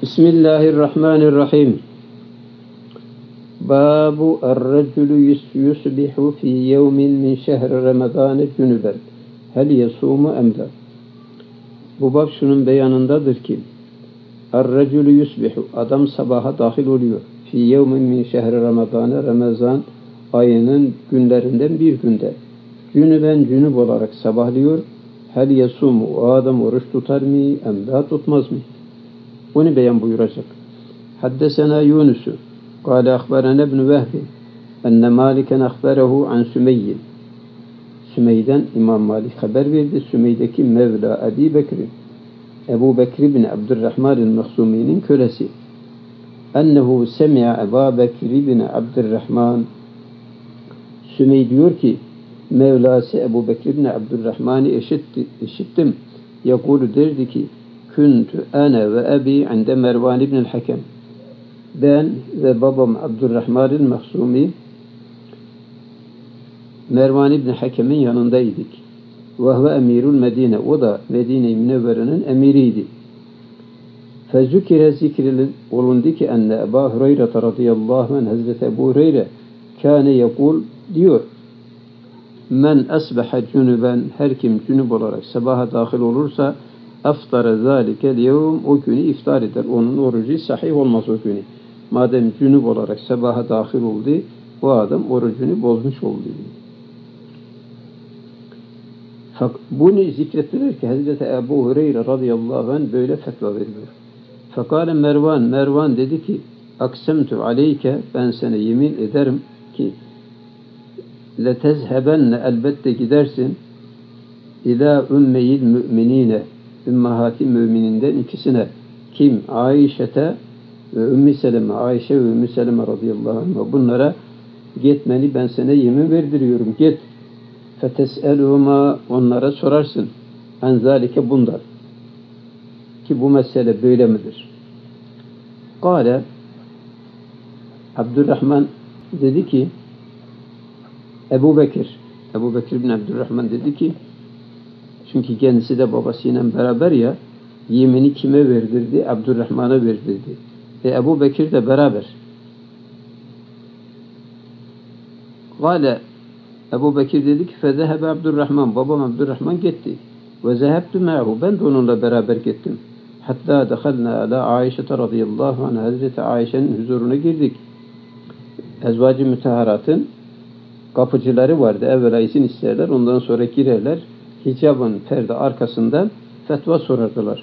Bismillahirrahmanirrahim. Babu er-reculu yusbihu fi yevmin min şehri Ramazan cünüben. Hel yesumu emla. Bu bab şunun beyanındadır ki er-reculu yusbihu, adam sabaha dahil oluyor. Fi yevmin min şehri Ramazan, Ramazan ayının günlerinden bir günde. Cünüben, cünüp olarak sabahlıyor. Hel yesumu, o adam oruç tutar mı emla, tutmaz mı? Bunu beyan buyuracak. Haddesena Yunus'u kâle akberene ibn Vehbi enne Maliken akberehu an Sümeyyin. Sümey'den İmam Malik haber verdi. Sümey'deki Mevla Ebi Bekri, Ebu Bekri bin Abdurrahman el-Mahsumi'nin kölesi. Ennehu semi'a Ebu Bekri bin Abdurrahman. Sümey diyor ki Mevlası Ebu Bekri bin Abdurrahman'ı işittim. Yakulu derdi ki Küntü ene ve ebi inde Mervan ibn el-Hakem. Ben ve babam Abdurrahman el-Mahsumi Mervan ibn Hakem'in yanındaydık. Ve huve emirul Medine. O da Medine-i Münevvere'nin emiriydi. Fezükire zikrilin olundu ki enne Ebu Hureyre radıyallahu anh Hazreti Ebu Hureyre kâne yekul diyor. Men asbaha cünüben, her kim cünüp olarak sabaha dahil olursa aftara zâlikel yevm, o günü iftar eder. Onun orucu sahih olmaz o günü. Madem cünüp olarak sabaha dahil oldu, o adam orucunu bozmuş oldu. Bunu zikrettiler ki Hazreti Ebu Hureyre radıyallahu anh böyle fetva veriyor. Fekale Mervan dedi ki aksemtu aleyke, ben sana yemin ederim ki letezhebenne, elbette gidersin ila ümmeyil müminine, ümmahati mümininden ikisine. Kim? Ayşe'te ve Ümmü Seleme. Ayşe ve Ümmü Seleme radıyallahu anh. Bunlara gitmeni ben sana yemin verdiriyorum. Git. Fetes'eluhuma, onlara sorarsın. Enzalike bundan. Ki bu mesele böyle midir? Kale Abdurrahman dedi ki Ebu Bekir bin Abdurrahman dedi ki çünkü kendisi de babasıyla beraber ya, yemini kime verdirdi? Abdurrahman'a verdirdi. Ebu Bekir de beraber. Gale Ebu Bekir dedi ki fezehebe Abdurrahman, babam Abdurrahman gitti. Ve zehebtu me'hu, ben de onunla beraber gittim. Hatta dehalna ala Ayşe radıyallahu anh, Hazreti Ayşe'nin huzuruna girdik. Ezvacı müteharatın kapıcıları vardı. Evvela izin isterler, ondan sonra girerler. Hicabın perde arkasından fetva sorardılar.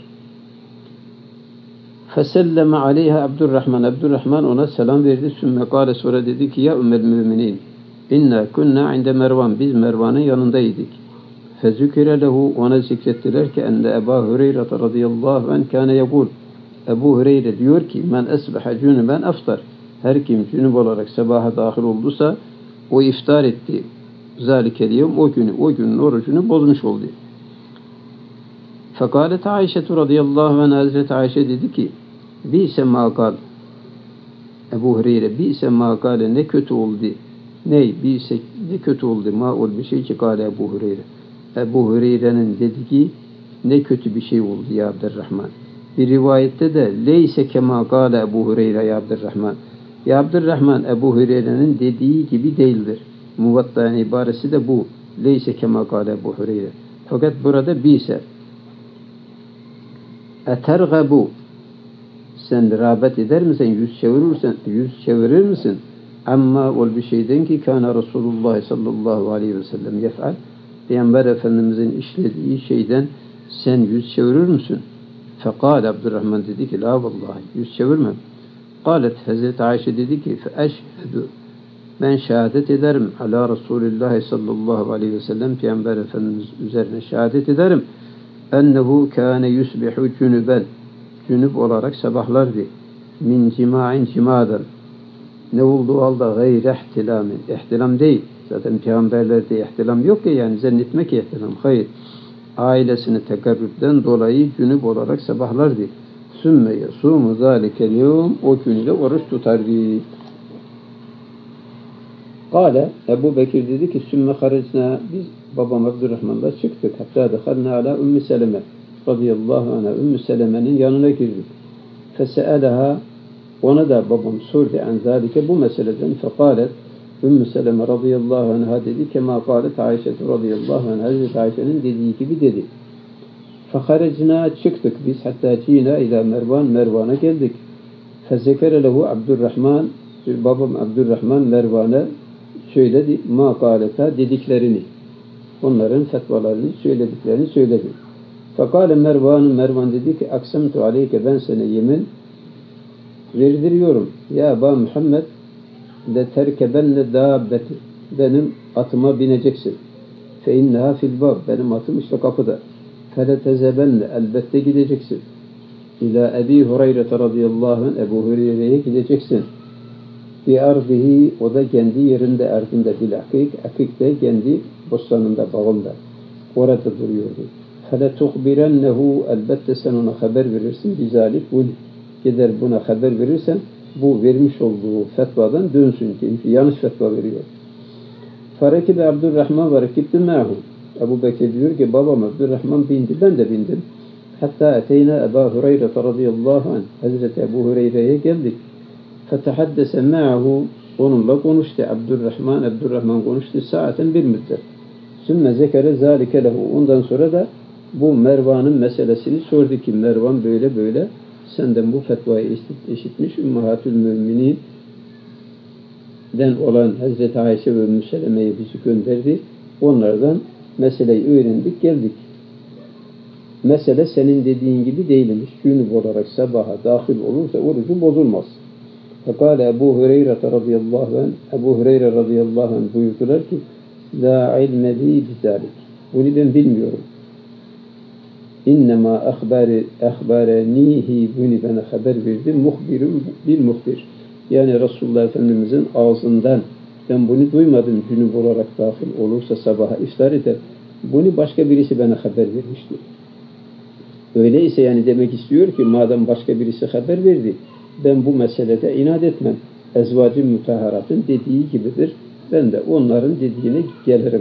Feselleme aleyha Abdurrahman. Abdurrahman ona selam verdi. Sümme kâle, sonra dedi ki ya ümmel müminin inna kunna inde Mervan. Biz Mervan'ın yanındaydık. Fezükire lehu, ona zikrettiler ki enne Ebu Hureyre radıyallahu anh kâne yekul. Ebu Hureyre diyor ki men esbaha cünüben aftar. Her kim cünüp olarak sabaha dahil olduysa o iftar etti. Zâlikel yevm, o günün orucunu bozmuş oldu. Fekâlet Ayşe radıyallahu anh, Hazreti Ayşe dedi ki bi'se mâ kâl. Ebu Hureyre bi'se mâ kâle, ne kötü oldu. Bi'se ne kötü oldu. Ma ol bir şey ki kâle Ebu Hureyre. Ebu Hureyre'nin dediği ne kötü bir şey oldu ya Abdurrahman. Bir rivayette de leyse kemâ kâle Ebu Hureyre ya Abdurrahman. Ya Abdurrahman Ebu Hureyre'nin dediği gibi değildir. Muvatta'nın ibaresi de bu. Leyse kemâ kâle Ebu Hureyre. Fakat burada bise. Etergabu, sen rağbet eder misin? Yüz çevirir misin? Amma ol bir şeyden ki kana Resulullah sallallahu aleyhi ve sellem yef'al. Peygamber Efendimizin işlediği şeyden sen yüz çevirir misin? Fekâle Abdurrahman dedi ki la vallahi, yüz çevirmem. Kâlet Hazreti Ayşe dedi ki feeşhedü, ben şehadet ederim ala Resulullah sallallahu aleyhi ve sellem, Peygamber Efendimiz üzerine şehadet ederim. Ennehu kâne yusbihu cünüben, cünüp olarak sabahlardı. Min cima'in cimadan, ne olduğu halde gayri ihtilamin, ihtilam değil. Zaten peygamberlerde ihtilam yok ya, yani zannetmek ihtilam. Hayır. Ailesini tekarrüpten dolayı cünüp olarak sabahlardı. Sümme yasumu zâlikel yevm, o günü de oruç tutardı. Kâle Ebu Bekir dedi ki sümme haricna, biz babam Abdurrahman'la çıktık. Hatta dehalna ala Ümmü Seleme radıyallahu anha, Ümmü Seleme'nin yanına girdik. Fese'eleha, ona da babam sordu en zalike, bu meseleden. Fekalet, Ümmü Seleme radıyallahu anh'a dedi, kema kâlet Ayşe radıyallahu anh'a, Hazreti Ayşe'nin dediği gibi dedi. Feharecina, çıktık biz, hatta cina ila Mervan, Mervan'a geldik. Fezekere lehu Abdurrahman, babam Abdurrahman Mervan'a söyledi, ma kâleta, dediklerini, onların fetvalarını, söylediklerini söyledi. Fekale Mervan dedi ki, aksemtu aleyke, ben sana yemin verdiriyorum. Ya Eba Muhammed, le terkebenne dâbbeti, benim atıma bineceksin. Fe inneha fil bab, benim atım işte kapıda. Fele tezebenne, elbette gideceksin. İlâ Ebi Hureyre radıyallahu anh, Ebu Hureyre'ye gideceksin. Bi ardihi, o da kendi yerinde, ardında bil akik de kendi bostanında, bağında. Orada duruyordu. Fele tuhbirennehu, elbette sen ona haber verirsin. Bizalik, bu gider buna haber verirsen, bu vermiş olduğu fetvadan dönsün. Çünkü yanlış fetva veriyor. Farekibe Abdurrahman ve rekibdi me'hu. Ebu Bekir diyor ki, babam Abdurrahman bindi, ben de bindim. Hatta eteyna Ebu Hureyre radıyallahu anh, Hazreti Ebu Hureyre'ye geldik. Fetehaddese me'hu, onunla konuştu. Abdurrahman konuştu. Saaten bir müddet. Sümme zekere zâlike lehu. Ondan sonra da bu Mervan'ın meselesini sordu ki, Mervan böyle böyle senden bu fetvayı işitmiş, Ümmahatül Mümin'den olan Hazreti Ayşe ve Ümmü Seleme'ye bizi gönderdi. Onlardan meseleyi öğrendik, geldik. Mesele senin dediğin gibi değilmiş. Cünüp olarak sabaha dahil olursa orucu bozulmaz. Fekale Ebu Hureyre radıyallahu anh, Ebu Hureyre radıyallahu anh buyurdular ki, la ilme li bizalik. Bunu ben bilmiyorum. İnnemâ ahbarenihi, bunu bana haber verdi. Muhbirun bil muhbir. Yani Resulullah Efendimizin ağzından ben bunu duymadım, cünüp olarak dahil olursa sabaha iftar eder. Bunu başka birisi bana haber vermişti. Öyleyse yani demek istiyor ki, madem başka birisi haber verdi, ben bu meselede inat etmem. Ezvacı müteharatın dediği gibidir. Ben de onların dediğine gelirim.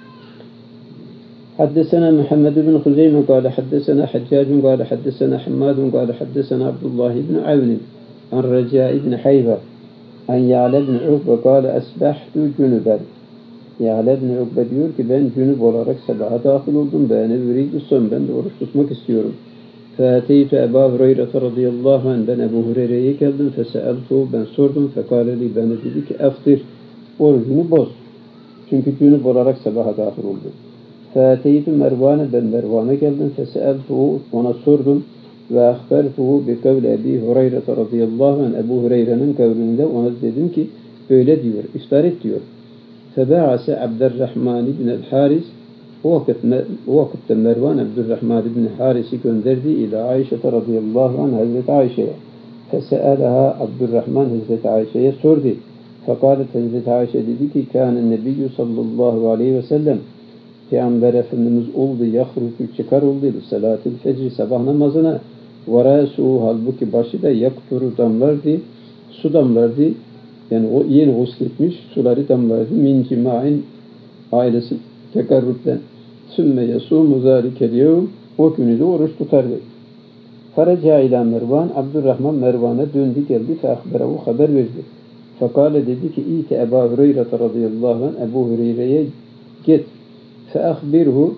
Haddesena Muhammed bin Huzeyme kâle haddesena Haccacun kâle haddesena Hammadun kâle haddesena Abdullah ibn Avnin an Reca ibn Hayva an Ya'le ibn Ukbe kâle esbahtu cünüben. Ya'le ibn Ukbe diyor ki, ben cünüp olarak sabaha dahil oldum. Ben de oruç tutmak istiyorum. Fâteytu Ebu Hureyre radıyallahu anh, ben Ebu Hureyre'ye geldim. Feseeltu, ben sordum. Fekâleli, bana dedi ki, eftir, orucunu boz. Çünkü cünüp olarak sabaha dahil oldum. Fâteytu Mervan'e, ben Mervan'a geldim. Feseeltuhu, ona sordum. Ve ahbertuhu bi kavli Ebi Hureyre radıyallahu anh, Ebu Hureyre'nin kavlinde ona dedim ki, böyle diyor, iftar et diyor. Febe'ase Abdurrahman ibn el-Haris, o vakitte Mervan Abdurrahman ibn Haris'i gönderdi ila Ayşe radıyallahu anh, Hazreti Ayşe'ye. Fese'eleha, Abdurrahman Hazreti Ayşe'ye sordu. Fekalet, Hazreti Ayşe dedi ki, kâne nebiyyü sallallahu aleyhi ve sellem, Peygamber Efendimiz oldu, yahrucu, çıkar oldu, salatül fecri, sabah namazına, ve râsuhu, halbuki başı da yakturu, damlardı, su damlardı, yani o yeni gusletmiş, suları damlardı, min cima'in, ailesi tekarrüpten, sümme yasûmu zâlikel yevm, o günü de oruç tutardı. Faraca ila Mervan, Abdurrahman Mervan'a döndü geldi, fe ahberehu, haber verdi. Fekale, dedi ki, İte Ebu Hureyre radıyallahu anh, Ebu Hureyre'ye git, fe ahbirhu,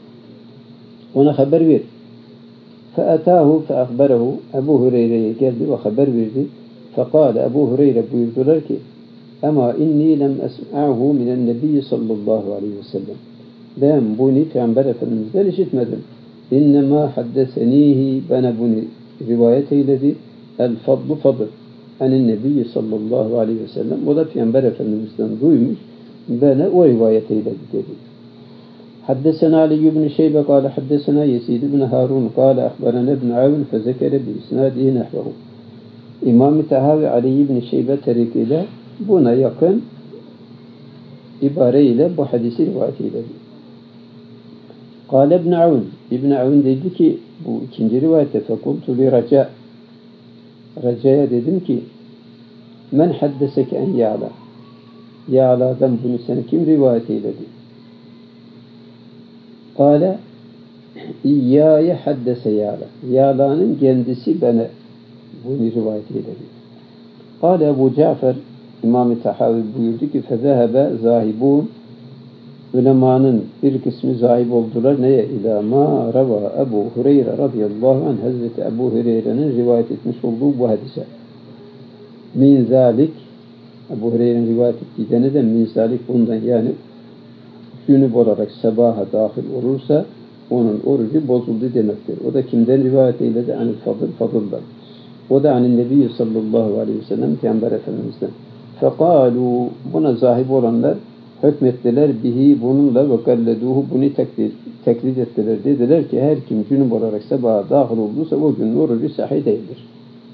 ona haber ver. Fe etâhu fe ahberehu, Ebu Hureyre'ye geldi ve haber verdi. Fekale, Ebu Hureyre buyurdular ki, ama inni lem esma'hu minen nebiyyi sallallahu aleyhi ve sellem. Ben bunu Peygamber Efendimiz'den işitmedim. İnnemâ haddesenihi, bana bunu rivayet eyledi. El fadlu fadl. Anin nebiyyi sallallahu aleyhi ve sellem. O da Peygamber Efendimiz'den duymuş. Bana o rivayet eyledi dedi. Haddesena Ali ibn Şeybe kâle haddesena Yesid ibn Harun kâle ahbarana ibn Avn fezekere bi isnâdihi nehvehu. İmam-ı Tahavi Ali ibn Şeybe tarikiyle buna yakın ibareyle bu hadisi rivayet eyledi. Kâle ibn Avn. İbn Avn dedi ki, bu ikinci rivayette, fekultu li Raca. Raca'ya dedim ki, men haddeseke en Ya'la. Ya'la'dan bunu sana kim rivayet eyledi? Kâle, İyyâye haddese Ya'la. Ya'la'nın kendisi bana Bunu rivayet ediyor. Kâle Ebu Cafer İmam-ı Tahavi buyurdu ki fezehebe zahibun ulemanın bir kısmı zahib oldular. Neye? İlâ mâ rava Ebu Hureyre radıyallahu anh Hazreti Ebu Hureyre'nin rivayet etmiş olduğu bu hadise. Min zâlik Ebu Hureyre'nin rivayet ettiği neden min zâlik bundan yani cünüp olarak sabaha dahil olursa onun orucu bozuldu demektir. O da kimden rivayet eyledi? Anil Fadıl, Fadıl'dan. O da anil Nebi sallallahu aleyhi ve sellem Peygamber Efendimiz'den. Fekalu buna zahib olanlar hükmettiler bihi bununla ve galleduhu bunu teklid ettiler. Dediler ki her kim cünüp olarak sabaha dahil olduysa o günün orucu sahih değildir.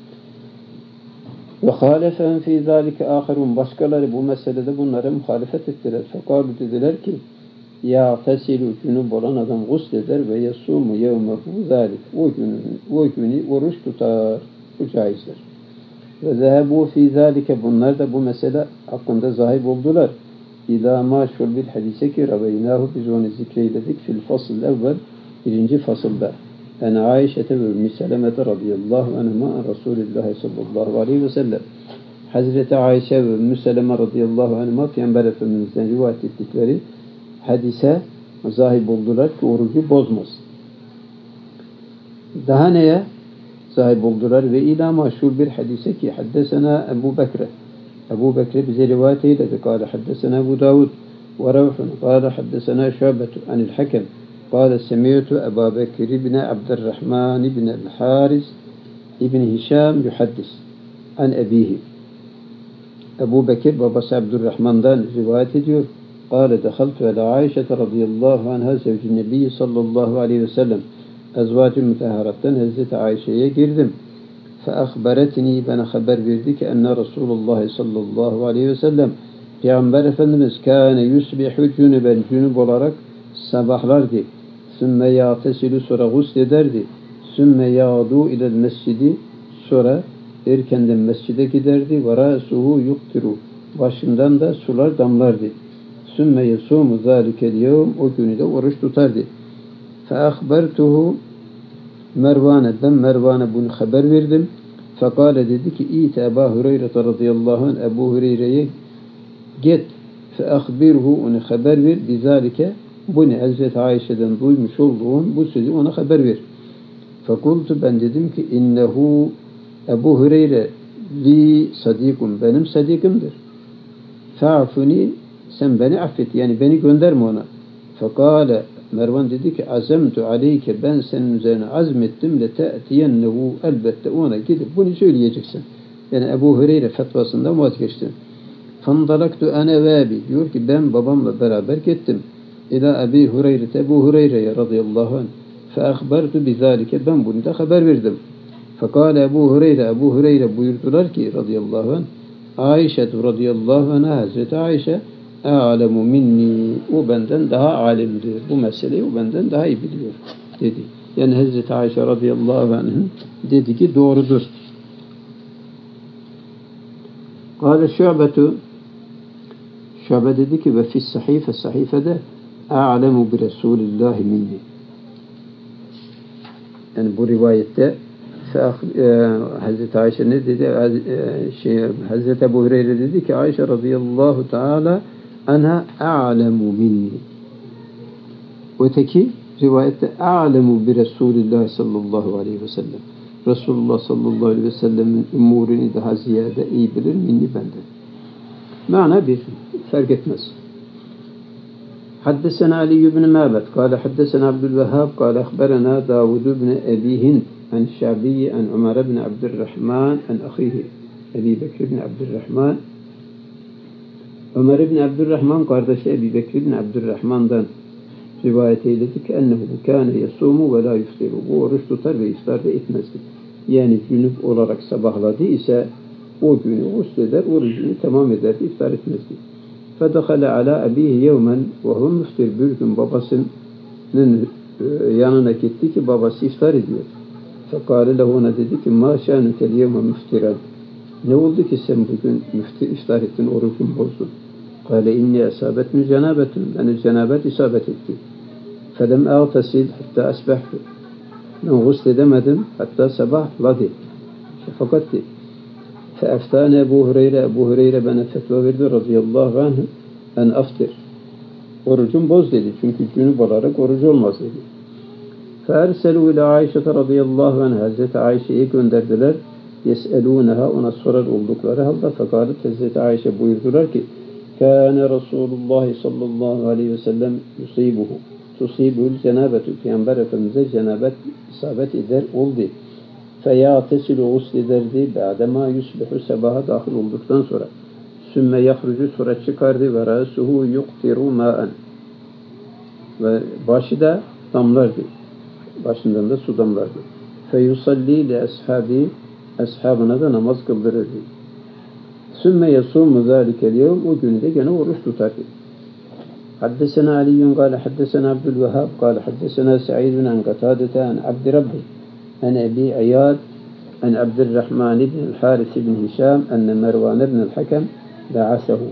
Ve hâlefen fî zâlike âherun başkaları bu meselede bunlara muhalefet ettiler. Fekalu dediler ki ya fesilu cünüp olan adam gusleder ve yasumu yevmehu zâlik o günü oruç tutar. Bu caizdir. Ve zehebu fî zâlike bunlar da bu mesele hakkında zahib oldular. İlâ maşhur bir hadise ki raveynâhu biz onu zikreyledik fil fasıl evvel birinci fasılda. En Aişete ve Ümmü Selemete radıyallahu anhuma Resulullah sallallahu aleyhi ve sellem. Hazreti Ayşe ve Ümmü Seleme radıyallahu anhuma Peygamber Efendimiz'den rivayet ettikleri hadise zahib oldular ki orucu bozmaz. Daha neye sahip oldular ve ila maşhur bir hadise ki haddesena Ebu Bekre. Ebu Bekre bize rivayet eyledi. Kâle haddesena Ebu Davud ve Ravhun. Kâle haddesena Şubetu anil Hakem. Kâle semiyyetu Ebu Bekir ibni Abdurrahman ibni el-Haris ibni Hişam yuhaddis an ebihi. Ebu Bekir babası Abdurrahman'dan rivayet ediyor. Kâle dehaltu ala Ayşe radıyallahu anha zevcin Nebi sallallahu aleyhi ve sellem. Ezvacı müteharattan Hazreti Ayşe'ye girdim. Feahberetini bana haber verdi ki enne Resulullah sallallahu aleyhi ve sellem Peygamber Efendimiz kâne yusbihu cünüben cünüp olarak sabahlardı. Sümme yâtesilu sonra guslederdi. Sümme yâdu ilel mescidi sonra erkenden mescide giderdi. Ve râsuhu yuktiru başından da sular damlardı. Sümme yesumu zâlikel yevm o günü de oruç tutardı. Feahbertuhu Mervan'e ben Mervan'a bunu haber verdim. Fekale dedi ki İte Ebu Hureyre radıyallahu anh Ebu Hureyre'ye git feahbirhu onu haber ver bizalike bunu Hazreti Ayşe'den duymuş olduğun bu sözü ona haber ver. Fekultu ben dedim ki innehu Ebu Hureyre li sadikun benim sadikimdir. Fa'funi sen beni affet yani beni gönderme ona. Fekale Mervan dedi ki azemtu aleyke ben senin üzerine azmettim le te'tiyennehu elbette ona gidip bunu söyleyeceksin. Yani Ebu Hureyre fetvasından vazgeçtim. Fandalaktu ene ve abi diyor ki ben babamla beraber gittim. İlâ Ebi Hureyre Ebu Hureyre'ye radıyallahu anh feahbertu bizalike ben bunu da haber verdim. Fekale Ebu Hureyre buyurdular ki radıyallahu anh Ayşe radıyallahu anh Hazreti Ayşe a'lemu minni o benden daha alimdir. Bu meseleyi o benden daha iyi biliyor dedi. Yani Hazreti Ayşe radıyallahu anh dedi ki doğrudur. Kâle Şu'be dedi ki ve fis sahifede a'lemu bi Resulillahi minni. Yani bu rivayette Hazreti Ayşe ne dedi? Hazreti Ebu Hureyre dedi ki Ayşe radıyallahu teala ana a'lemu minni. Öteki rivayette a'lemu bi Resulillah sallallahu aleyhi ve sellem. Resulullah sallallahu aleyhi ve sellemin umurunu daha ziyade iyi bilir minni benden. Mana bir fark etmez. Haddesena Ali ibn Mabed kâle haddesena Abdülvehhab kâle akhberena Davud ibn Ebi Hind an Şabi'yi an Ömer ibn Abdurrahman an ahihi Ebi Bekir ibn Abdurrahman Ömer ibn Abdurrahman kardeşi Ebi Bekir ibn Abdurrahman'dan rivayet eyledi ki ennehu kâne yasumu ve la yuftiru. Bu oruç tutar ve iftar da etmezdi. Yani cünüp olarak sabahladı ise o günü gusleder, orucunu tamam ederdi, iftar etmezdi. Fedehale ala abihi yevmen ve hum müftir. Bir gün babasının yanına gitti ki babası iftar ediyor. Fekâle lehu ona dedi ki mâ şânukel yevme müftiren. Ne oldu ki sen bugün iftar ettin, orucun bozdun? Kâle inni esâbetni cenâbetun. Yani cenabet isabet etti. Felem ağtasil hatta asbahtu. Ben gusledemedim hatta sabahladı. Şefakatli. Feeftane Ebu Hureyre bana fetva verdi radıyallahu anh en aftir. Orucun boz dedi. Çünkü cünüp olarak oruç olmaz dedi. Feerselu ile Ayşe radıyallahu anh Hazreti Ayşe'yi gönderdiler. Yes'elûneha ona sorar oldukları halde fekalet Hazreti Ayşe buyurdular ki Kâne Resulullah sallallahu aleyhi ve sellem tusibul cenabetü Peygamber Efendimiz'e cenabet isabet eder oldu. Feyâtesilu guslederdi ba'dema yusbihu sabaha dahil olduktan sonra. Sümme yahrucu sonra çıkardı ve râsuhu yuktiru mâen ve başı da damlardı. Başından da su damlardı. Feyusalli li ashabi ashabına da namaz kıldırırdı. Sümme yasumu zâlikel yevm o günü de gene oruç tutardı. Haddesena Aliyyun kâle haddesena Abdülvehhab kâle haddesena Sa'idun an Katâdete an Abdi Rabbi an Ebi Ayyad an Abdurrahman ibn el-Haris ibn Hişam enne Mervan ibn el-Hakem da'asehu.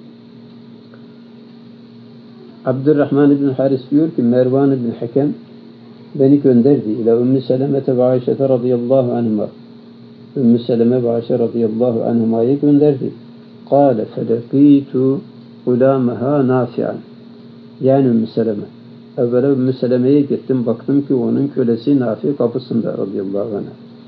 Abdurrahman ibn Haris diyor ki Mervan ibn Hakem beni gönderdi ila Ümmü Selemete ve Ayşe radıyallahu anhuma. Ümmü Seleme ve Ayşe radıyallahu anhuma'yı gönderdi. Kâle feleqîtu ulâmeha nafi'an. Yani Ümmü Seleme. Evvela Ümmü Seleme'ye gittim baktım ki onun kölesi Nafi kapısında radıyallahu anh.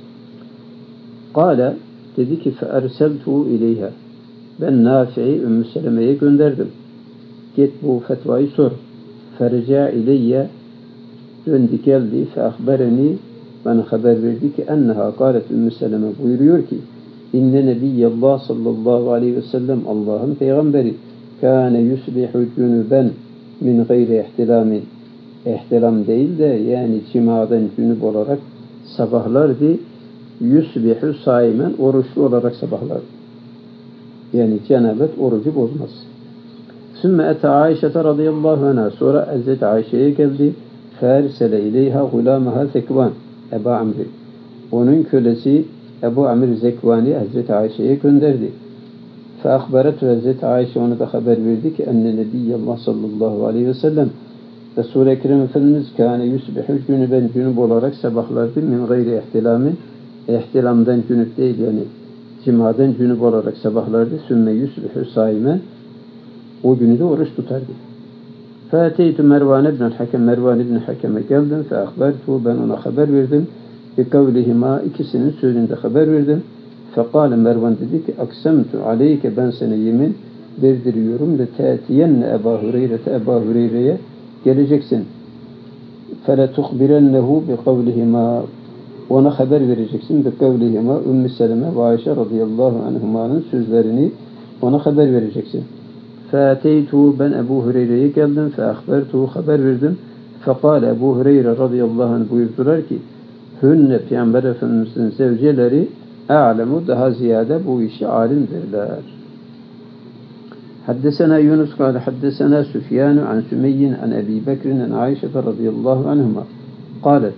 Kâle dedi ki feerseltu ileyha. Ben Nafi'yi Ümmü Seleme'ye gönderdim. Git bu fetvayı sor. Ferca ileyye döndü geldi feahbereni bana haber verdi ki enneha kâlet Ümmü Seleme buyuruyor ki inne nebiyyallah sallallahu aleyhi ve sellem Allah'ın peygamberi kâne yusbihu cünüben min gayri ihtilamin ihtilam değil de yani cimadan cünüp olarak sabahlardı yusbihu saimen oruçlu olarak sabahlardı. Yani cenabet orucu bozmaz. Sümme ete Ayşe radıyallahu anh'a sonra Hazreti Ayşe'ye geldi. Fersele ileyha gulamaha Zekvan Ebu Amr. Onun kölesi Ebu Amr Zekvani Hazreti Ayşe'ye gönderdi. Feakberetu Hazreti Ayşe ona da haber verdi ki enne nebiyyallah sallallahu aleyhi ve sellem Resul-i Ekrem Efendimiz kâne yusbihu cünüben cünüp olarak sabahlardı min gayri ihtilamin ihtilamdan cünüp değil yani cimadan cünüp olarak sabahlardı. Sümme yusbihu saimen o günü de oruç tutardı. Fâteytü Mervan ibn-i Hakem Mervan ibn-i Hakem'e geldim. Feakbertu ben ona haber verdim. Bi kavlihima ikisinin sözünde haber verdim. Fekâle Mervan dedi ki aksemtu aleyke ben sana yemin verdiriyorum. Le te'tiyenne Ebu Hureyre'te Ebu Hureyre'ye geleceksin. Fele tuhbirennehu bi kavlihima ona haber vereceksin. Bi kavlihima Ümmü Seleme ve Ayşe radıyallahu anhuma'nın sözlerini ona haber vereceksin. Fâteytu ben Ebu Hureyre'ye geldim. Feakbertuhu haber verdim. Fekâle Ebu Hureyre radıyallahu anh buyurdular ki hünne Peygamber Efendimiz'in zevceleri a'lemu daha ziyade bu işi alimdirler. Haddesena Yunus kâle haddesena Süfyanu an Sümeyyin an Ebi Bekrin an Ayşe radıyallahu anhuma. Kâlet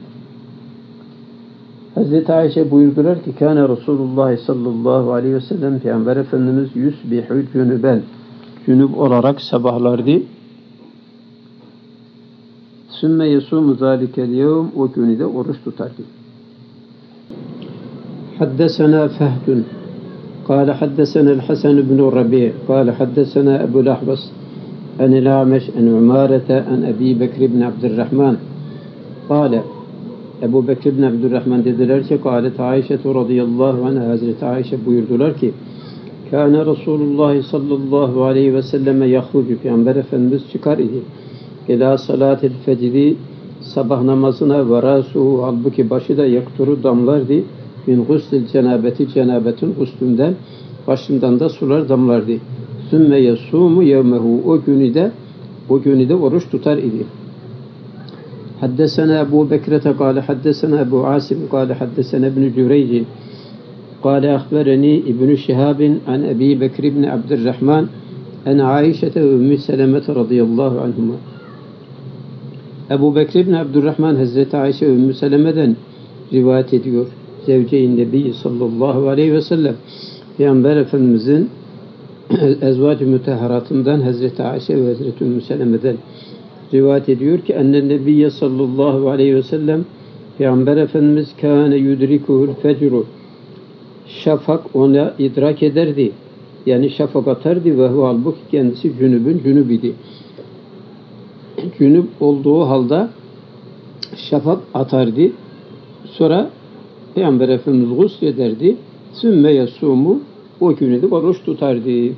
Hazreti Ayşe buyurdular ki kâne Resulullah sallallahu aleyhi ve sellem Peygamber Efendimiz yusbihu cünüben cünüp olarak sabahlardı. Sümme yesumu zâlikel yevm o günü de oruç tutardı. Haddesena Fehdun kâle haddesena el-Hasan ibn Rabi' kâle haddesena Ebu'l Ahbas en-il A'meş en-Umârete en-Ebi Bekr ibn Abdurrahman kâle Ebu Bekr ibn Abdurrahman dediler ki kâlet Ayşe radıyallahu anh Hazreti Ayşe buyurdular ki kâne Resulullah sallallahu aleyhi ve selleme yahrucu Peygamber Efendimiz çıkar idi. İlâ salâtil fecri sabah namazına ve râsuhu halbuki başı da yakturu damlardı. Min guslil cenabeti cenabetin guslünden başından da sular damlardı. Sümme yasûmu yevmehu o günü de oruç tutar idi. Haddesena Ebu Bekrete kâle haddesena Ebu Asim kâle haddesena İbn-i Cüreycin kâle ahbereni İbn-i Şihabin an Ebi Bekr ibn Abdurrahman en Ayşete ve Ümmü Selemete radıyallahu anhuma. Ebu Bekr ibn Abdurrahman Hazreti Ayşe ve Ümmü Seleme'den rivayet ediyor. Zevce-i Nebi sallallahu aleyhi ve sellem Peygamber Efendimizin ezvac-ı müteharatından Hazreti Ayşe ve Hazreti Ümmü Seleme'den rivayet ediyor ki ennen Nebiyye sallallahu aleyhi ve sellem Peygamber Efendimiz kâne yudrikuhul fecru şafak ona idrak ederdi. Yani şafak atardı ve halbuki kendisi cünüp idi. Cünüp olduğu halde şafak atardı. Sonra Peygamber Efendimiz guslederdi. Sümme yasumu, o günü de oruç tutardı.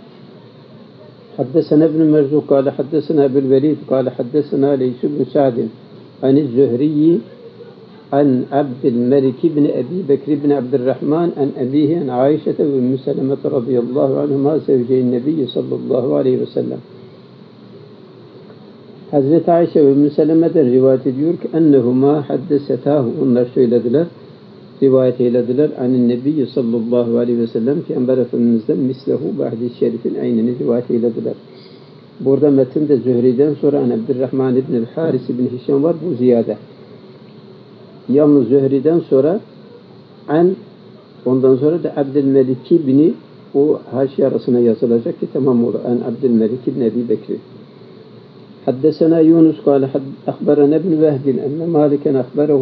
حدثنا ابن مرزوق قال حدثنا أبو الوليد قال حدثنا ليث بن سعد عن الزهري عن عبد الملك بن أبي بكر بن عبد الرحمن عن أبيه عن عائشة وأم سلمة رضي الله عنهما زوجي النبي صلى الله عليه وسلم. Hazreti Ayşe ve Ümmü Seleme'den rivayet ediyor ki ennehuma haddesetahu, onlar söylediler, rivayet eylediler anin Nebi sallallahu aleyhi ve sellem Peygamber Efendimiz'den mislehu bu hadis-i şerifin aynını rivayet eylediler. Burada metinde Zühri'den sonra an Abdurrahman ibn Haris ibn Hişam var, bu ziyade. Yalnız Zühri'den sonra ondan sonra da Abdülmelik ibn, o haşiye arasına yazılacak ki tamam olur. An Abdülmelik ibn Ebi Bekri. حدثنا يونس قال أخبرنا ابن وهب أن مالكا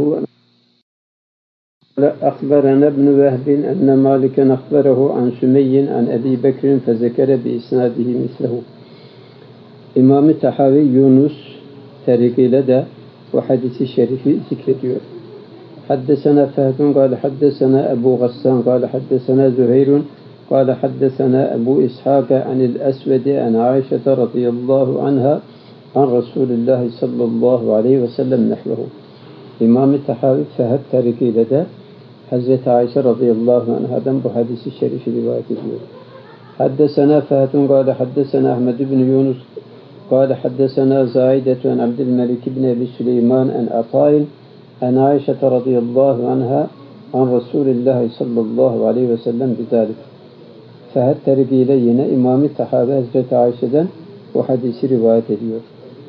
أخبره عن سمي عن أبي بكر فذكر بإسناده مثله. İmam-ı Tahavi Yunus tarikiyle de bu hadisi şerifi zikrediyor. حدثنا فهد قال حدثنا أبو غسان قال حدثنا زهير قال حدثنا أبو إسحاق عن الأسود عن عائشة رضي الله عنها عن رسول الله صلى الله عليه وسلم نحوه. İmam-ı Tahavi Fehd tarikiyle de Hazreti Ayşe radıyallahu anhadan bu hadisi şerifi rivayet ediyor. حدثنا فهد قال حدثنا أحمد بن يونس قال حدثنا زائدة عن عبد الملك بن أبي سليمان عن عطاء عن عائشة رضي الله عنها عن رسول الله صلى الله عليه وسلم بذلك. Fehd tarikiyle yine İmam-ı Tahavi Hazreti Ayşe'den bu hadisi rivayet ediyor.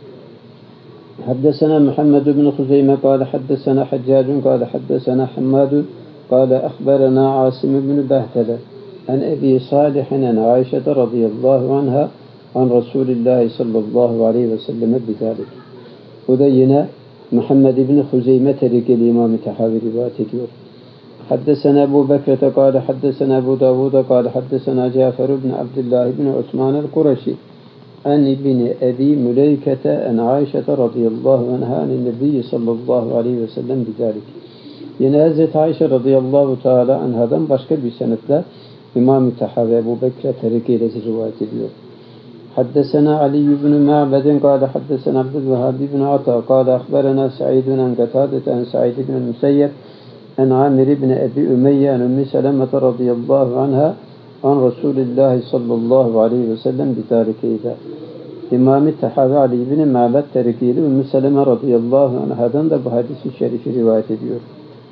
حدثنا محمد بن خزيمة قال حدثنا حجاج قال حدثنا حماد قال أخبرنا عاصم بن بهتلة عن أبي صالح عن عائشة رضي الله عنها عن رسول الله صلى الله عليه وسلم بذلك. Bu da yine Muhammed ibn Huzeyme terikeli İmam-ı Tahavi rivayet ediyor. حدثنا أبو بكرة قال حدثنا أبو داود قال حدثنا جعفر بن عبد الله بن عثمان القرشي عن ابن أبي مليكة عن عائشة رضي الله عنها عن النبي صلى الله عليه وسلم بذلك. Yine Hazreti Ayşe radıyallahu teala anhadan başka bir senetle İmam-ı Tahavi Ebu Bekir tarikiyle rivayet ediyor. حدثنا علي بن معبد قال حدثنا عبد الوهاب بن عطاء قال أخبرنا سعيد عن قتادة عن سعيد بن المسيب عن عامر بن أبي أمية عن أم سلمة رضي الله عنها عن رسول الله صلى الله عليه وسلم بذلك إذا. İmam-ı Tahavi Ali ibn Ma'bad tarikiyle Ümmü Seleme radıyallahu anhadan da bu hadisi şerifi rivayet ediyor.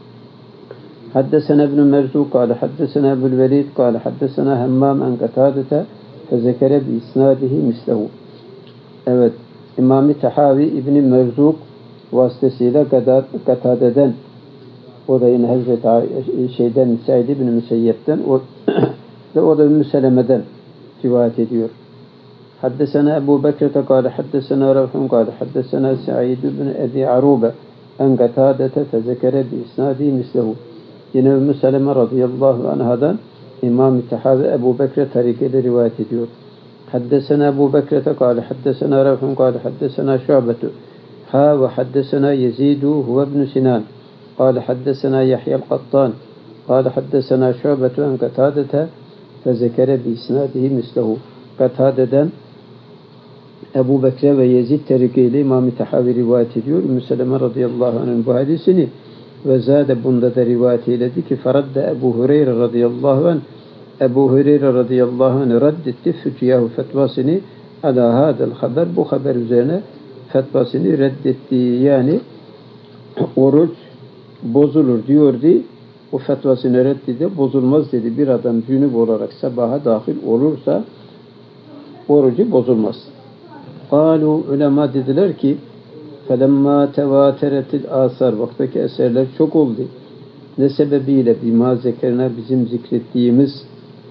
حدثنا ابن مرزوق قال حدثنا أبو الوليد قال حدثنا همام عن قتادة فذكر بإسناده مثله. Evet, İmam-ı Tahavi İbn Merzuk vasıtasıyla Katade'den, o da yine Hazreti Said ibn Müseyyep'ten, o da Ümmü Seleme'den rivayet ediyor. حدثنا أبو بكرة قال حدثنا روح قال حدثنا سعيد بن أبي عروبة عن قتادة فذكر بإسناده مثله. Yine Ümmü Seleme radıyallahu anhadan İmam-ı Tahavi Ebu Bekre tarikiyle rivayet ediyor. حدثنا أبو بكرة قال حدثنا روح قال حدثنا شعبة وحدثنا يزيد هو ابن سنان قال حدثنا يحيى القطان قال حدثنا شعبة عن قتادة فذكر بإسناده مثله. Katade'den Ebu Bekre ve Yezid tarikiyle İmam-ı Tahavi rivayet ediyor. Ümmü Seleme radıyallahu anh'ın bu hadisini ve zade bunda da rivayet eyledi ki feradde Ebu Hureyre radıyallahu anh, Ebu Hureyre radıyallahu anh reddetti fütüyahu fetvasını ala hadel haber, bu haber üzerine fetvasını reddetti. Yani oruç bozulur diyordu. O fetvasını reddetti, bozulmaz dedi. Bir adam cünüp olarak sabaha dahil olursa orucu bozulmaz. Kalu, ulema dediler ki felemma tevateretil asar, vaktaki eserler çok oldu. Ne sebebiyle? Bima zekerine, bizim zikrettiğimiz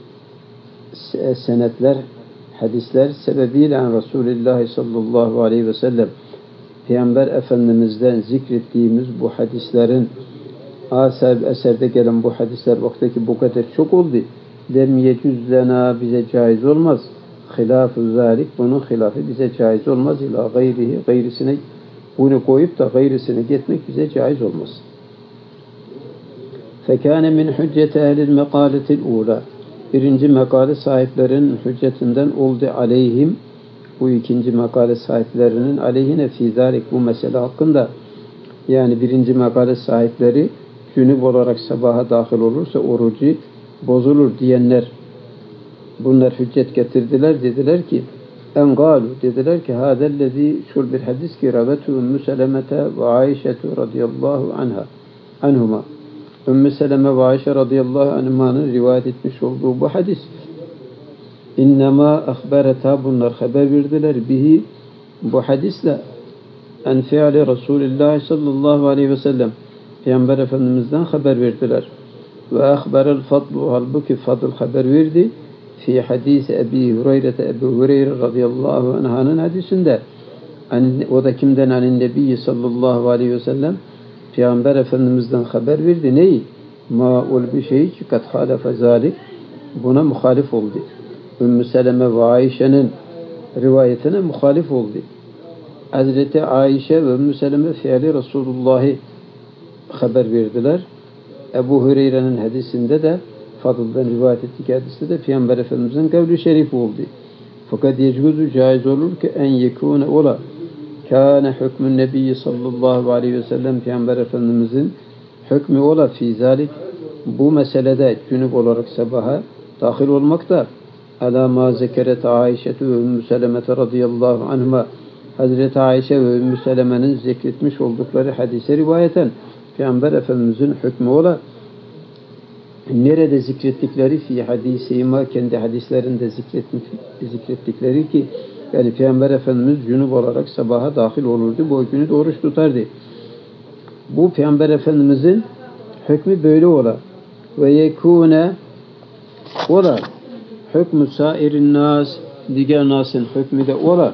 senetler, hadisler sebebiyle Resulullah sallallahu aleyhi ve sellem Peygamber Efendimiz'den zikrettiğimiz bu hadislerin eserde gelen bu hadisler vaktaki bu kadar çok oldu. Lem yecüz lena bize caiz olmaz. Hilaf-ı zalik bunun hilafı bize caiz olmaz. İla gayrihi gayrisine bunu koyup da gayrisine gitmek bize caiz olmaz. Fekâne min hücceti ehlil mekâletil ûlâ. Birinci makale sahiplerinin hüccetinden oldu aleyhim. Bu ikinci makale sahiplerinin aleyhine fî zâlik bu mesele hakkında. Yani birinci makale sahipleri cünüp olarak sabaha dahil olursa orucu bozulur diyenler bunlar hüccet getirdiler. Dediler ki engâlu dediler ki hâdellezî şul bir hadis ki ravetü Ümmü Selemete ve Ayşetu radıyallahu anhuma. Ümmü Seleme ve Ayşe radıyallahu anhuma'nın rivayet etmiş olduğu bu hadis innema ahbereta bunlar haber verdiler bihi bu hadisle en fi'li Resulullah sallallahu aleyhi ve sellem Peygamber Efendimiz'den haber verdiler. Ve ahberel fadlu halbuki fadl haber verdi fi hadisi Ebi Hureyre radıyallahu anh'ın hadisinde o da kimden anin Nebi sallallahu aleyhi ve sellem Peygamber Efendimiz'den haber verdi. Neyi? Ma ol bir şey ki kat halefe zalik buna muhalif oldu. Ümmü Seleme ve Ayşe'nin rivayetine muhalif oldu. Hazreti Ayşe ve Ümmü Seleme fiili Resulullah'ı haber verdiler. Ebu Hureyre'nin hadisinde de Fadıl'dan rivayet ettiği hadiste de Peygamber Efendimiz'in kavli şerif oldu. Fakat yecüzü caiz olur ki en yekûne ola kâne hükmün nebiyyi sallallahu aleyhi ve sellem Peygamber Efendimiz'in hükmü ola fî zâlik bu meselede cünüp olarak sabaha dahil olmakta. Alâ mâ zekeret Ayşe'tu ve Ümmü Selemete radıyallahu anhuma Hazreti Ayşe ve Ümmü Seleme'nin zikretmiş oldukları hadise rivayeten Peygamber Efendimiz'in hükmü ola nerede zikrettikleri fi hadisihima kendi hadislerinde zikrettikleri ki yani Peygamber Efendimiz cünüp olarak sabaha dahil olurdu. Bu günü de oruç tutardı. Bu Peygamber Efendimiz'in hükmü böyle ola. Ve yekûne ola. Hükmü sairin nas diğer nasın hükmü de ola.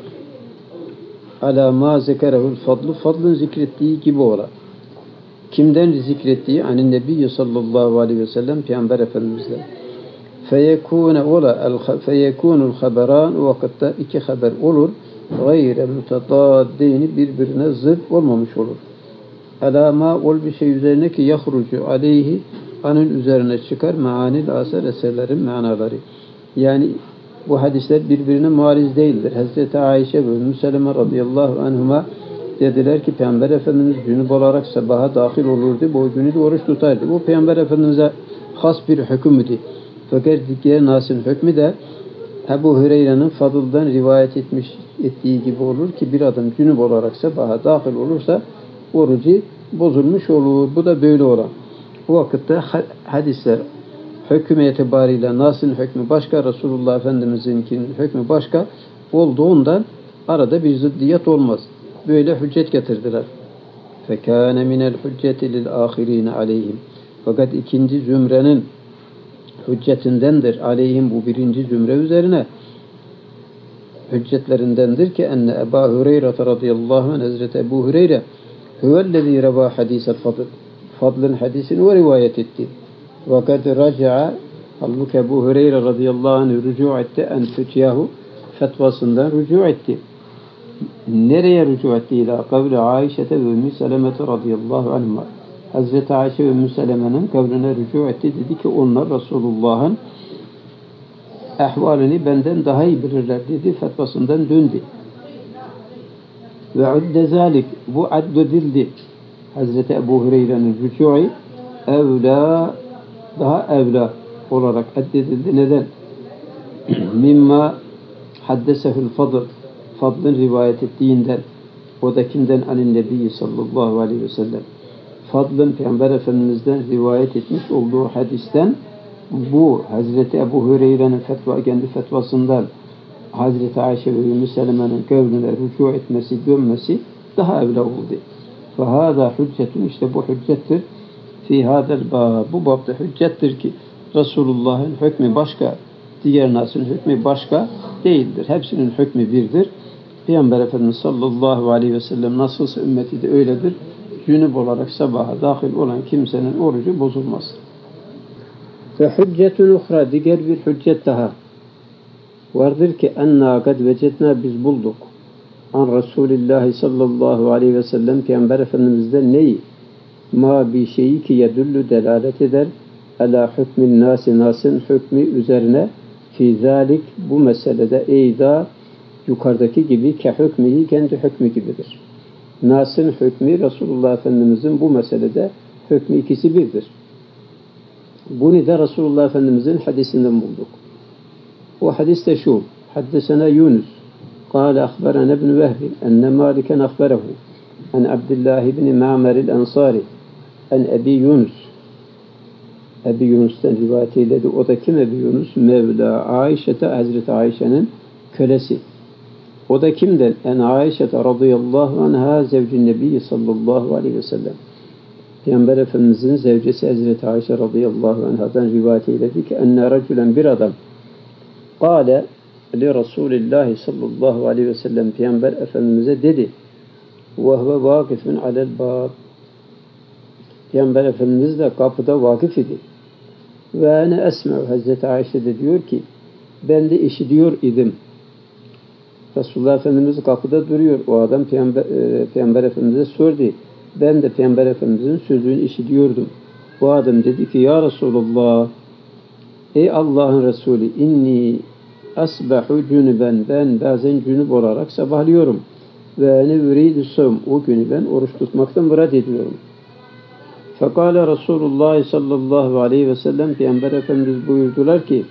Alâ mâ zekerehul fadlu fadlın zikrettiği gibi ola. Kimden zikrettiği? Anin Nebi sallallahu aleyhi ve sellem Peygamber Efendimiz'den. Feyekûnul haberan o vakitte iki haber olur. Gayre mütedâddeyni birbirine zıt olmamış olur. Alâmâ ol bir şey üzerine ki yahrucu aleyhi anın üzerine çıkar meanil asar eserlerin manaları. Yani bu hadisler birbirine muariz değildir. Hazreti Ayşe ve Ümmü Seleme radıyallahu anhuma dediler ki Peygamber Efendimiz cünüp olarak sabaha dahil olurdu. Bu günü de oruç tutardı. Bu Peygamber Efendimiz'e has bir hükümdü. Fakat diğer nasın hükmü de Ebu Hureyre'nin Fadıl'dan rivayet ettiği gibi olur ki bir adam cünüp olarak sabaha dahil olursa orucu bozulmuş olur. Bu da böyle olan. Bu vakitte hadisler hükmü itibariyle nasıl hükmü başka, Resulullah Efendimiz'inkinin hükmü başka olduğundan arada bir ziddiyet olmaz. Böyle hüccet getirdiler. Fekâne minel hücceti lil âhirîne aleyhim. Fakat ikinci zümrenin hüccetindendir. Aleyhim bu birinci zümre üzerine hüccetlerindendir ki enne Ebu Hureyre radıyallahu anh Hazreti Ebu Hureyre huvellezî revâ hadîsel fadl. Fadlın hadisini o rivayet etti. Fakat raca'a halbuki Ebu Hureyre radıyallahu anh rücu etti en fütyahu fetvasından rücu etti. Nereye rücu etti? İlâ kavli Ayşe'te ve Ümmü Selemete radıyallahu anhuma. Hazreti Ayşe ve Ümmü Seleme'nin kavline rücu etti. Dedi ki onlar Resulullah'ın ehvalini benden daha iyi bilirler dedi. Fetvasından döndü. Ve udde zalik bu addedildi. Hazreti Ebu Hureyre'nin rücu'i evla daha evla olarak addedildi. Neden? Mimma haddesehül fadl Fadlın rivayet ettiğinden o da kimden? Anin Nebi sallallahu aleyhi ve sellem. Fadlın Peygamber Efendimiz'den rivayet etmiş olduğu hadisten bu Hazreti Ebu Hureyre'nin kendi fetvasından Hazreti Ayşe ve Ümmü Seleme'nin kavline rücu etmesi, dönmesi daha evla oldu. Fehâzâ hüccetun işte bu hüccettir. Fî hâzel bâb bu babda hüccettir ki Resulullah'ın hükmü başka, diğer nasın hükmü başka değildir. Hepsinin hükmü birdir. Peygamber Efendimiz sallallahu aleyhi ve sellem nasılsa ümmeti de öyledir. cünüp olarak sabaha dahil olan kimsenin orucu bozulmaz. Ve hüccetun uhra, diğer bir hüccet daha vardır ki enna kad vecedna, biz bulduk. An Resulillahi sallallahu aleyhi ve sellem, Peygamber Efendimiz'de neyi? Ma bir şeyi ki yedüllü, delalet eder. Ala hükmün nasi, nasın hükmü üzerine. Fi zalik, bu meselede eyda, yukarıdaki gibi, ke hükmühi, kendi hükmü gibidir. Nas'ın hükmü, Resulullah Efendimiz'in bu meselede hükmü ikisi birdir. Bunu da Resulullah Efendimiz'in hadisinden bulduk. O hadis de şu: Haddesena Yunus قال أخبرنا ابن وهب أن مالكا أخبره عن عبد الله بن معمر الأنصاري عن أبي يونس. Ebi Yunus'tan rivayet eyledi. O da kim Ebi Yunus? Mevla Ayşe'te, Hazreti Ayşe'nin kölesi. O da kimden? En Ayşe'te radıyallahu anha zevcün nebi sallallahu aleyhi ve sellem. Peygamber Efendimiz'in zevcesi Hazreti Ayşe radıyallahu anhadan rivayet eyledi ki enne racülen, bir adam, kâle li Resulillahi sallallahu aleyhi ve sellem, Peygamber Efendimiz'e dedi, ve huve vakifun alel bab, Peygamber Efendimiz de kapıda vakıf idi. Ve ene esme'u, Hazreti Ayşe de diyor ki ben de işitiyor idim. Resulullah Efendimiz kapıda duruyor. O adam Peygamber Efendimiz'e sordu. Ben de Peygamber Efendimiz'in sözünü işitiyordum. Bu adam dedi ki ya Resulullah, ey Allah'ın Resulü, inni asbahu cünüben, ben bazen cünüp olarak sabahlıyorum. Ve ene üridü savm, o günü ben oruç tutmaktan murad ediyorum. Fekale Resulullah sallallahu aleyhi ve sellem, Peygamber Efendimiz buyurdular ki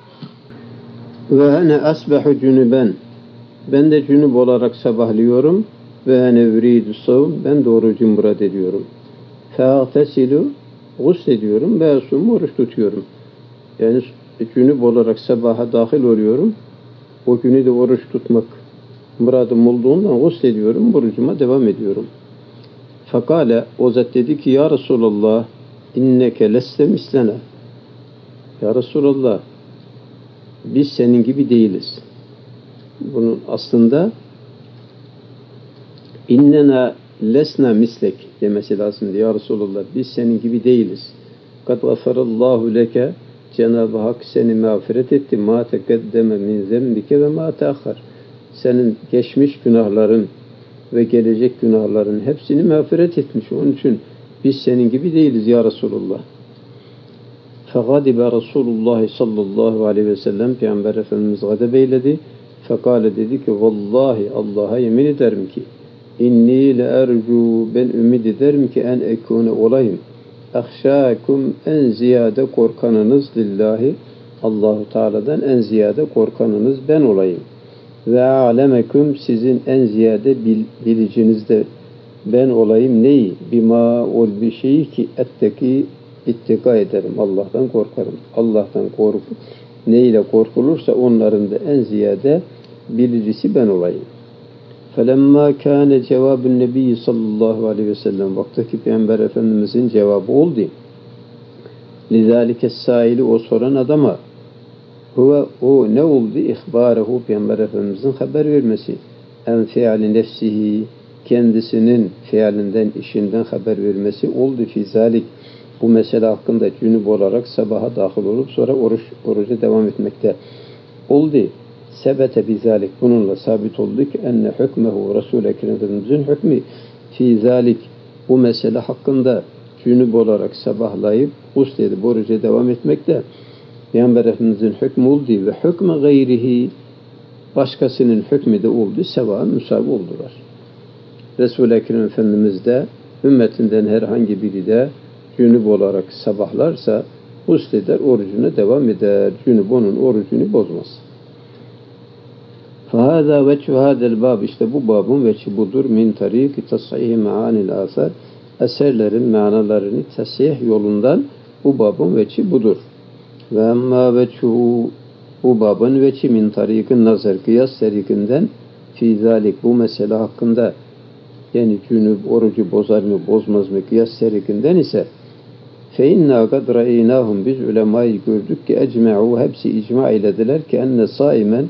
ve ene asbahu cünüben, ben de cünüp olarak sabahlıyorum. Ve ene üridü savm, ben de orucu murad ediyorum. Fe'atesilu, guslediyorum ve asumu, oruç tutuyorum. Yani cünüp olarak sabaha dahil oluyorum. O günü de oruç tutmak muradım olduğundan guslediyorum, orucuma devam ediyorum. Fakale, o zat dedi ki ya Resulallah, inneke leste mislena. Ya Resulallah, biz senin gibi değiliz. Bunun aslında innena lesna mislek demesi lazımdı. Ya Resulallah, biz senin gibi değiliz. Kad gafarallahu leke, Cenab-ı Hak seni mağfiret etti. Ma tekeddeme min zembike ve ma teahhar. Senin geçmiş günahların ve gelecek günahların hepsini mağfiret etmiş. Onun için biz senin gibi değiliz ya Resulullah. Fegadibe Resulullah sallallahu aleyhi ve sellem, Peygamber Efendimiz gadab eyledi. Fekale, dedi ki vallahi, Allah'a yemin ederim ki inni le ercu, ben ümid ederim ki en ekune olayım. Ahşâkum, en ziyade korkanınız lillahi, Allahu Teala'dan en ziyade korkanınız ben olayım. Ve alemekum, sizin en ziyade biliciniz de ben olayım. Neyi? Bima, ol bir şeyi ki etteki, ittika ederim. Allah'tan korkarım. Allah'tan korku. Neyle korkulursa onların da en ziyade bilicisi ben olayım. Felemma kâne cevabun nebiyyi sallallahu aleyhi ve sellem, vaktaki Peygamber Efendimizin cevabı oldu. Lizâlike sâili, o soran adama, huve, o ne oldu? İhbârehu, Peygamber Efendimizin haber vermesi. En fiali nefsihi, kendisinin fiilinden, işinden haber vermesi oldu. Fizalik, bu mesele hakkında cünüp olarak sabaha dahil olup sonra oruca devam etmekte oldu. Sebete bizalik, bununla sabit oldu ki enne hükmehu, Resul-i Ekrem'imizin hükmü fizalik, bu mesele hakkında cünüp olarak sabahlayıp gusledip oruca devam etmekte Peygamber Efendimizin hükmü oldu ve hükmü gayrihi, başkasının hükmü de oldu, seva müsavi oldular. Resul-i Ekrem Efendimiz de ümmetinden herhangi biri de cünüp olarak sabahlarsa gusleder, orucuna devam eder. Cünüp onun orucunu bozmaz. فَهَذَا وَجْهُ هَذَا الْبَابِ, işte bu babın veçhi budur. Min tariki tasih maanil asar, eserlerin manalarını tasih yolundan bu babın veçhi budur. Ve emma veçhu, bu babın veçhi min tarikin nazar, kıyas serikinden fi zalik, bu mesele hakkında, yani cünüp orucu bozar mı bozmaz mı kıyas serikinden ise فَاِنَّا قَدْ رَئِينَاهُمْ, biz ulemayı gördük ki ecme'u, hepsi icma eylediler ki enne saimen,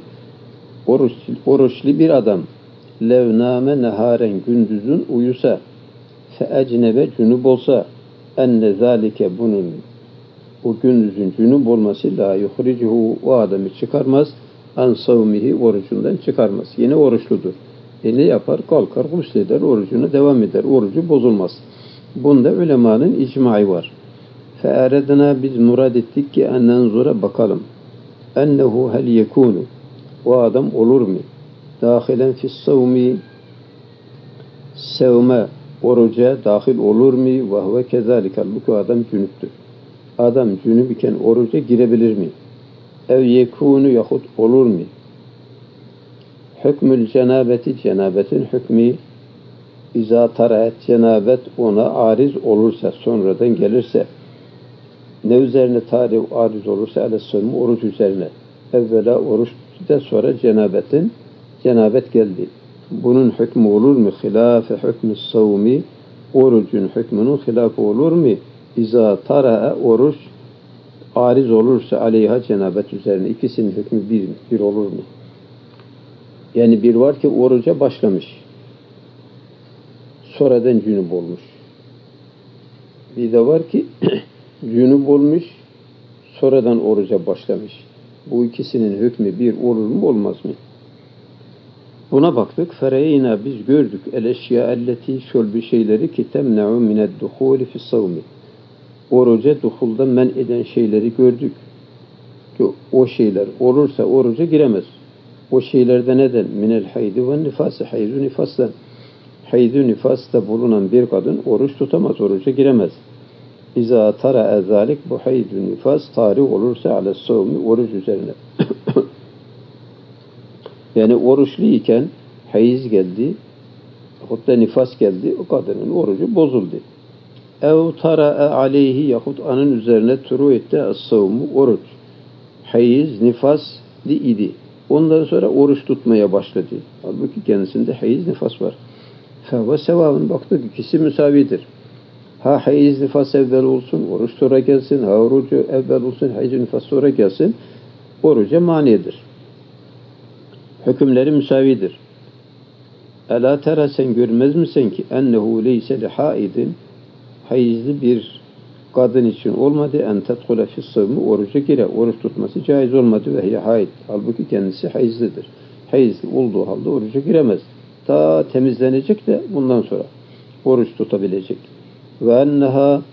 oruçlu bir adam levname neharen, gündüzün uyusa, feecnebe cünüp olsa enne zâlike bunun o gündüzün cünüp olması la yuhricuhu o adamı çıkarmaz an savmihi orucundan çıkarmaz. Yine oruçludur. Ne yapar? Kalkar, gusleder, orucuna devam eder. Orucu bozulmaz. Bunda ulemanın icmai var. Fe'eredna biz murad ettik ki ennenzura bakalım. Ennehu hel yekunu o adam olur mu? Dahilen fis savmi sevme oruca dahil olur mu? Ve huve kezalik halbuki adam cünüptür. Adam cünüp iken oruca girebilir mi? Ev yekunu yahut olur mu? Hükmül cenabeti cenabetin hükmü İza taraet cenabet ona ariz olursa sonradan gelirse ne üzerine tarih ariz olursa aleyhisselam oruç üzerine evvela oruçta sonra cenabet geldi. Bunun hükmü olur mu? Hilâfe hükmü savmi orucun hükmünün hilafı olur mu? İza tarae oruç ariz olursa aleyha cenabet üzerine ikisinin hükmü bir olur mu? Yani bir var ki oruca başlamış. Sonradan cünüp olmuş. Bir de var ki cünüp olmuş, sonradan oruca başlamış. Bu ikisinin hükmü bir olur mu, olmaz mı? Buna baktık. Fereyna biz gördük. El-eşya elleti şöyle bir şeyleri ki temne'u mined-duhuli fis-savmi. Oruca duhuldan men eden şeyleri gördük. Ki o şeyler olursa oruca giremez. O şeylerde neden? Minel haydi ve nifası. Haydu nifastan. Haydu nifasta bulunan bir kadın oruç tutamaz, oruca giremez. İza tara ezalik bu haydu nifas tarih olursa ale savmi oruç üzerine. Yani oruçluyken hayız geldi, yahut da nifas geldi, o kadının orucu bozuldu. Ev tara aleyhi yahut anın üzerine turu etti as-savmu oruç. Hayız, nifas idi. Ondan sonra oruç tutmaya başladı. Halbuki kendisinde hayız, nifas var. Fevve sevabın baktık ikisi müsavidir. Ha hayız nifas evvel olsun, oruç sonra gelsin. Ha orucu evvel olsun, hayız nifas sonra gelsin. Oruca manidir. Hükümleri müsavidir. Ela tera sen görmez misin ki ennehu leyse li haidin hayızlı bir kadın için olmadı en tedhule fis-savmi oruca gire. Oruç tutması caiz olmadı ve hiye haid. Halbuki kendisi hayızlıdır. Hayızlı olduğu halde oruca giremez. Ta temizlenecek de bundan sonra oruç tutabilecek. Ve enneha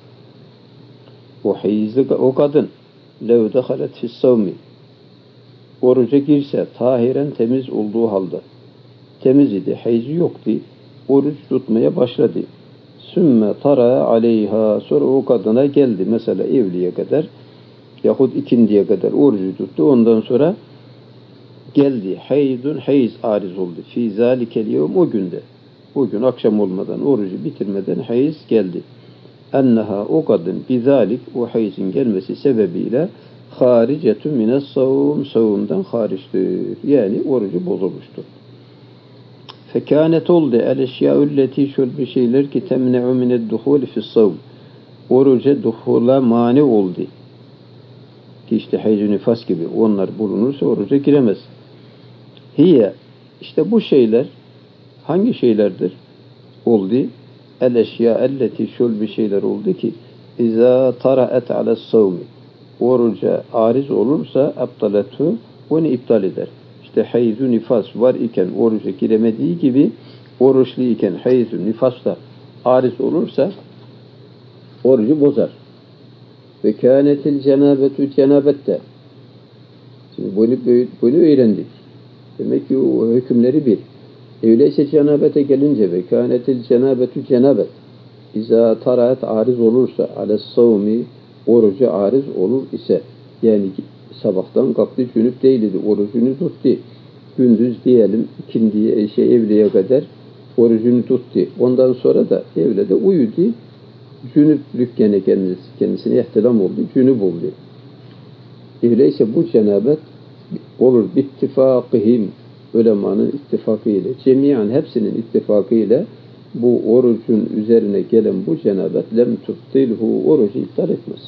o hayızlı o kadın lev dehalet fis-savmi oruca girse tahiren temiz olduğu halde temiz idi, hayızı yoktu. Oruç tutmaya başladı. Sümme tara aleyha sonra o kadına geldi. Mesela evliye kadar yahut ikindiye kadar orucu tuttu. Ondan sonra geldi. Haydun hayız ariz oldu. Fî zâlikel yevm o günde. O gün akşam olmadan orucu bitirmeden hayız geldi. Enneha o kadın bizalik o hayızın gelmesi sebebiyle haricetun mines savum savumdan hariçtir. Yani orucu bozulmuştur. Fekânet oldu el-eşyâ'ülleti şöyle bir şeyler ki temne'u mined-duhûli fis-savm. Oruca duhula mani oldu. Ki işte hayz-ı nifas gibi onlar bulunursa oruca giremez. Hiye işte bu şeyler hangi şeylerdir? Oldu. El-eşyâ'elleti şöyle bir şeyler oldu ki izâ tara'et ale's-savmi. Oruca ariz olursa aptaletu onu iptal eder. İşte hayz-ı nifas var iken oruca giremediği gibi oruçlu iken hayz-ı nifas da ariz olursa orucu bozar. Ve kânetil cenâbetu cenâbette. Şimdi bunu öğrendik. Demek ki o hükümleri bir. Öyleyse cenâbete gelince ve kânetil cenâbetu cenâbet. İzâ taraet ariz olursa ales-savmi orucu ariz olur ise yani sabahtan kalktı cünüp değildi. Orucunu tuttu. Gündüz diyelim ikindiye evliye kadar orucunu tuttu. Ondan sonra da evlede uyudu. Cünüplük gene kendisine ihtilam oldu. Cünüp oldu. Öyleyse bu cenabet olur bittifakihim ulemanın ittifakıyla cemiyen hepsinin ittifakıyla bu orucun üzerine gelen bu cenabet lem tuttilhu orucu iptal etmez.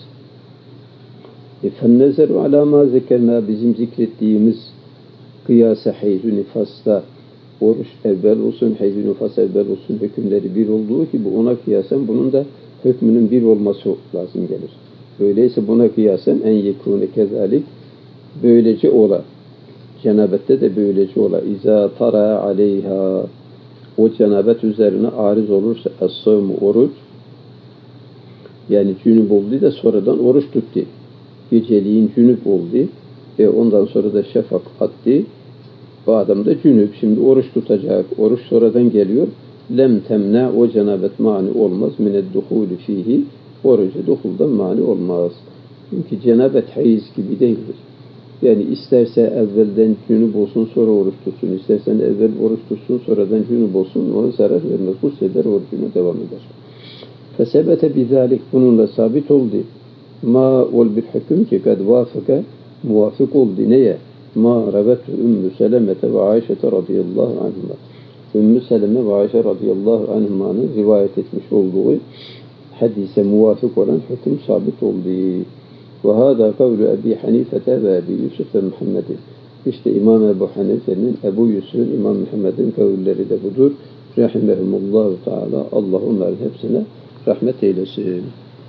فَالنَّزَرُ عَلَى مَا ذِكَرْنَا bizim zikrettiğimiz kıyas-ı hayz-ü nifasta oruç evvel olsun, hayz-i nifas evvel olsun hükümleri bir olduğu gibi ona kıyasen bunun da hükmünün bir olması lazım gelir. Öyleyse buna kıyasen en yekûne kezalik böylece ola. Cenabette de böylece ola. İzâ tara aleyha o cenabet üzerine arız olursa es-savmu oruç yani cünüp oldu da sonradan oruç tuttu. Geceliğin cünüp oldu. Ondan sonra da şefak attı. Bu adam da cünüp. Şimdi oruç tutacak. Oruç sonradan geliyor. Lem temne o cenabet mani olmaz. Minedduhulü fihi. Orucu duhuldan mani olmaz. Çünkü cenabet hayız gibi değildir. Yani isterse evvelden cünüp olsun sonra oruç tutsun. İstersen evvel oruç tutsun sonradan cünüp olsun. O zarar vermez. Bu sefer orucuna devam eder. Fesebete bizalik bununla sabit oldu. Ma ol bir hüküm ki kad vafıka muvafık oldu. Neye? Ma ravetü Ümmü Selemete ve Ayşe radıyallahu anhuma. Ümmü Seleme ve Ayşe radıyallahu anhuma'nın rivayet etmiş olduğu hadise muvafık olan hüküm sabit oldu. Ve hâdâ kavlu Ebi Hanifete ve Ebi Yusuf ve Muhammed'in. İşte İmam Ebu Hanife'nin, Ebu Yusuf'un, İmam Muhammed'in kavulleri de budur. Rahimehumullahu Teala. Allah onların hepsine rahmet eylesin.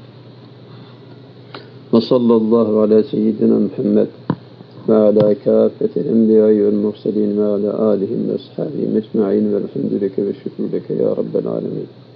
Ve sallallahu ala seyyidina Muhammed ve ala kâfetil enbiyâi vel murselîn ve ala âlihim ve ashabihim ecma'in velhamdüleke ve şükrüleke ya Rabbel âlemin.